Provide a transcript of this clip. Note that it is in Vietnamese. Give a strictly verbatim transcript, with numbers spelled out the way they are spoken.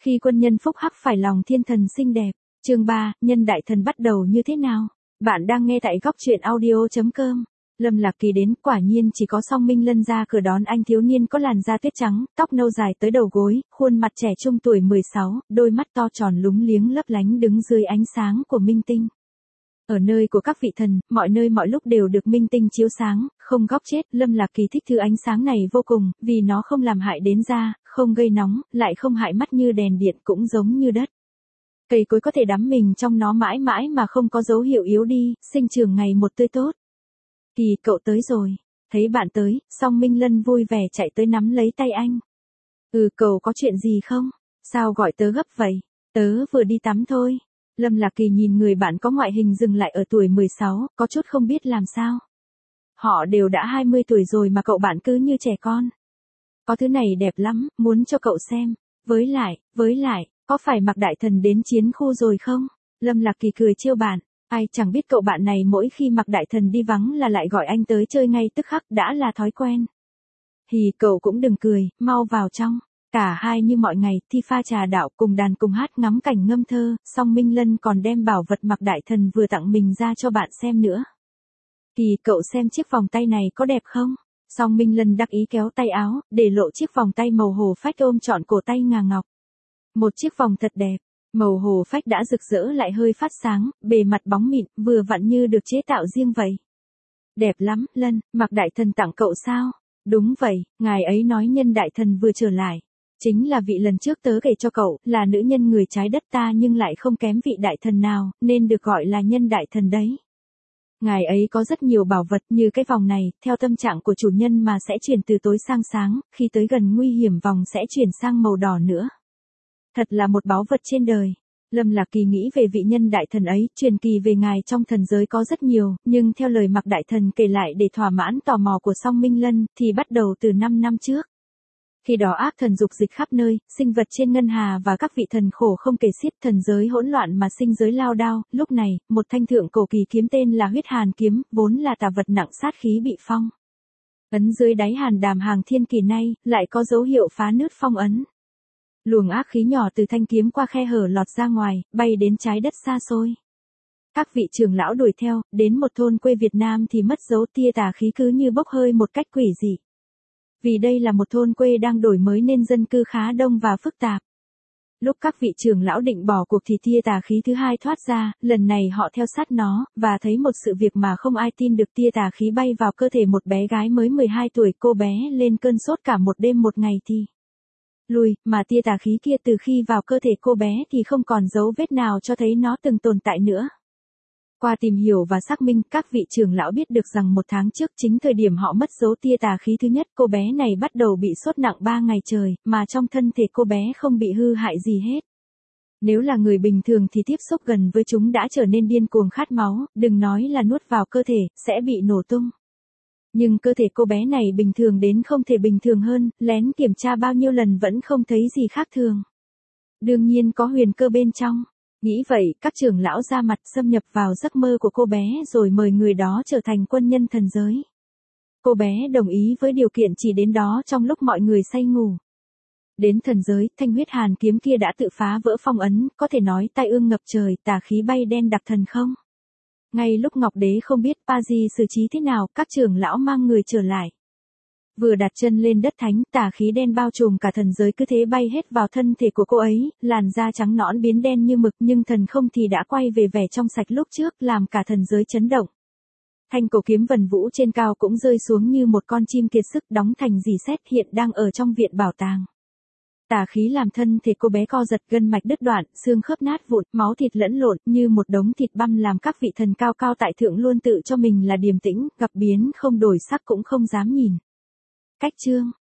Khi quân nhân phúc hắc phải lòng thiên thần xinh đẹp. Chương ba, nhân đại thần bắt đầu như thế nào? Bạn đang nghe tại góc truyện audio chấm com. Lâm Lạc Kỳ đến, quả nhiên chỉ có Song Minh Lân ra cửa đón anh thiếu niên có làn da tuyết trắng, tóc nâu dài tới đầu gối, khuôn mặt trẻ trung tuổi mười sáu, đôi mắt to tròn lúng liếng lấp lánh đứng dưới ánh sáng của minh tinh. Ở nơi của các vị thần, mọi nơi mọi lúc đều được minh tinh chiếu sáng, không góc chết. Lâm Lạc Kỳ thích thứ ánh sáng này vô cùng, vì nó không làm hại đến da, không gây nóng, lại không hại mắt như đèn điện, cũng giống như đất. Cây cối có thể đắm mình trong nó mãi mãi mà không có dấu hiệu yếu đi, sinh trưởng ngày một tươi tốt. Kỳ, cậu tới rồi. Thấy bạn tới, Song Minh Lân vui vẻ chạy tới nắm lấy tay anh. Ừ, cậu có chuyện gì không? Sao gọi tớ gấp vậy? Tớ vừa đi tắm thôi. Lâm Lạc Kỳ nhìn người bạn có ngoại hình dừng lại ở tuổi mười sáu, có chút không biết làm sao. Họ đều đã hai mươi tuổi rồi mà cậu bạn cứ như trẻ con. Có thứ này đẹp lắm, muốn cho cậu xem. Với lại, với lại, có phải Mạc Đại Thần đến chiến khu rồi không? Lâm Lạc Kỳ cười trêu bạn. Ai chẳng biết cậu bạn này mỗi khi Mạc Đại Thần đi vắng là lại gọi anh tới chơi ngay tức khắc, đã là thói quen. Hì, cậu cũng đừng cười, mau vào trong. Cả hai như mọi ngày, thi pha trà đạo, cùng đàn cùng hát, ngắm cảnh ngâm thơ, Song Minh Lân còn đem bảo vật Mạc Đại Thần vừa tặng mình ra cho bạn xem nữa. Kỳ, cậu xem chiếc vòng tay này có đẹp không? Song Minh Lân đắc ý kéo tay áo, để lộ chiếc vòng tay màu hồ phách ôm trọn cổ tay ngà ngọc. Một chiếc vòng thật đẹp, màu hồ phách đã rực rỡ lại hơi phát sáng, bề mặt bóng mịn, vừa vặn như được chế tạo riêng vậy. Đẹp lắm, Lân, Mạc Đại Thần tặng cậu sao? Đúng vậy, ngài ấy nói nhân đại thần vừa trở lại. Chính là vị lần trước tớ kể cho cậu, là nữ nhân người trái đất ta nhưng lại không kém vị đại thần nào, nên được gọi là nhân đại thần đấy. Ngài ấy có rất nhiều bảo vật như cái vòng này, theo tâm trạng của chủ nhân mà sẽ chuyển từ tối sang sáng, khi tới gần nguy hiểm vòng sẽ chuyển sang màu đỏ nữa. Thật là một báu vật trên đời. Lâm Lạc Kỳ nghĩ về vị nhân đại thần ấy, truyền kỳ về ngài trong thần giới có rất nhiều, nhưng theo lời Mạc Đại Thần kể lại để thỏa mãn tò mò của Song Minh Lân, thì bắt đầu từ năm năm trước. Khi đó ác thần dục dịch khắp nơi, sinh vật trên ngân hà và các vị thần khổ không kể xiết, thần giới hỗn loạn mà sinh giới lao đao. Lúc này, một thanh thượng cổ kỳ kiếm tên là Huyết Hàn kiếm, vốn là tà vật nặng sát khí bị phong ấn dưới đáy hàn đàm hàng thiên kỳ nay, lại có dấu hiệu phá nứt phong ấn. Luồng ác khí nhỏ từ thanh kiếm qua khe hở lọt ra ngoài, bay đến trái đất xa xôi. Các vị trưởng lão đuổi theo, đến một thôn quê Việt Nam thì mất dấu, tia tà khí cứ như bốc hơi một cách quỷ dị. Vì đây là một thôn quê đang đổi mới nên dân cư khá đông và phức tạp. Lúc các vị trưởng lão định bỏ cuộc thì tia tà khí thứ hai thoát ra, lần này họ theo sát nó, và thấy một sự việc mà không ai tin được, tia tà khí bay vào cơ thể một bé gái mới mười hai tuổi, cô bé lên cơn sốt cả một đêm một ngày thì lui, mà tia tà khí kia từ khi vào cơ thể cô bé thì không còn dấu vết nào cho thấy nó từng tồn tại nữa. Qua tìm hiểu và xác minh, các vị trưởng lão biết được rằng một tháng trước, chính thời điểm họ mất dấu tia tà khí thứ nhất, cô bé này bắt đầu bị sốt nặng ba ngày trời, mà trong thân thể cô bé không bị hư hại gì hết. Nếu là người bình thường thì tiếp xúc gần với chúng đã trở nên điên cuồng khát máu, đừng nói là nuốt vào cơ thể, sẽ bị nổ tung. Nhưng cơ thể cô bé này bình thường đến không thể bình thường hơn, lén kiểm tra bao nhiêu lần vẫn không thấy gì khác thường. Đương nhiên có huyền cơ bên trong. Nghĩ vậy, các trưởng lão ra mặt xâm nhập vào giấc mơ của cô bé rồi mời người đó trở thành quân nhân thần giới. Cô bé đồng ý với điều kiện chỉ đến đó trong lúc mọi người say ngủ. Đến thần giới, thanh huyết hàn kiếm kia đã tự phá vỡ phong ấn, có thể nói tai ương ngập trời, tà khí bay đen đặc thần không. Ngay lúc Ngọc Đế không biết Pa Di xử trí thế nào, các trưởng lão mang người trở lại. Vừa đặt chân lên đất thánh, tà khí đen bao trùm cả thần giới cứ thế bay hết vào thân thể của cô ấy, làn da trắng nõn biến đen như mực, nhưng thần không thì đã quay về vẻ trong sạch lúc trước, làm cả thần giới chấn động. Thanh cổ kiếm vần vũ trên cao cũng rơi xuống như một con chim kiệt sức, đóng thành rỉ sét, hiện đang ở trong viện bảo tàng. Tà khí làm thân thể cô bé co giật, gân mạch đứt đoạn, xương khớp nát vụn, máu thịt lẫn lộn, như một đống thịt băm, làm các vị thần cao cao tại thượng luôn tự cho mình là điềm tĩnh, gặp biến không đổi sắc cũng không dám nhìn. Cách chương,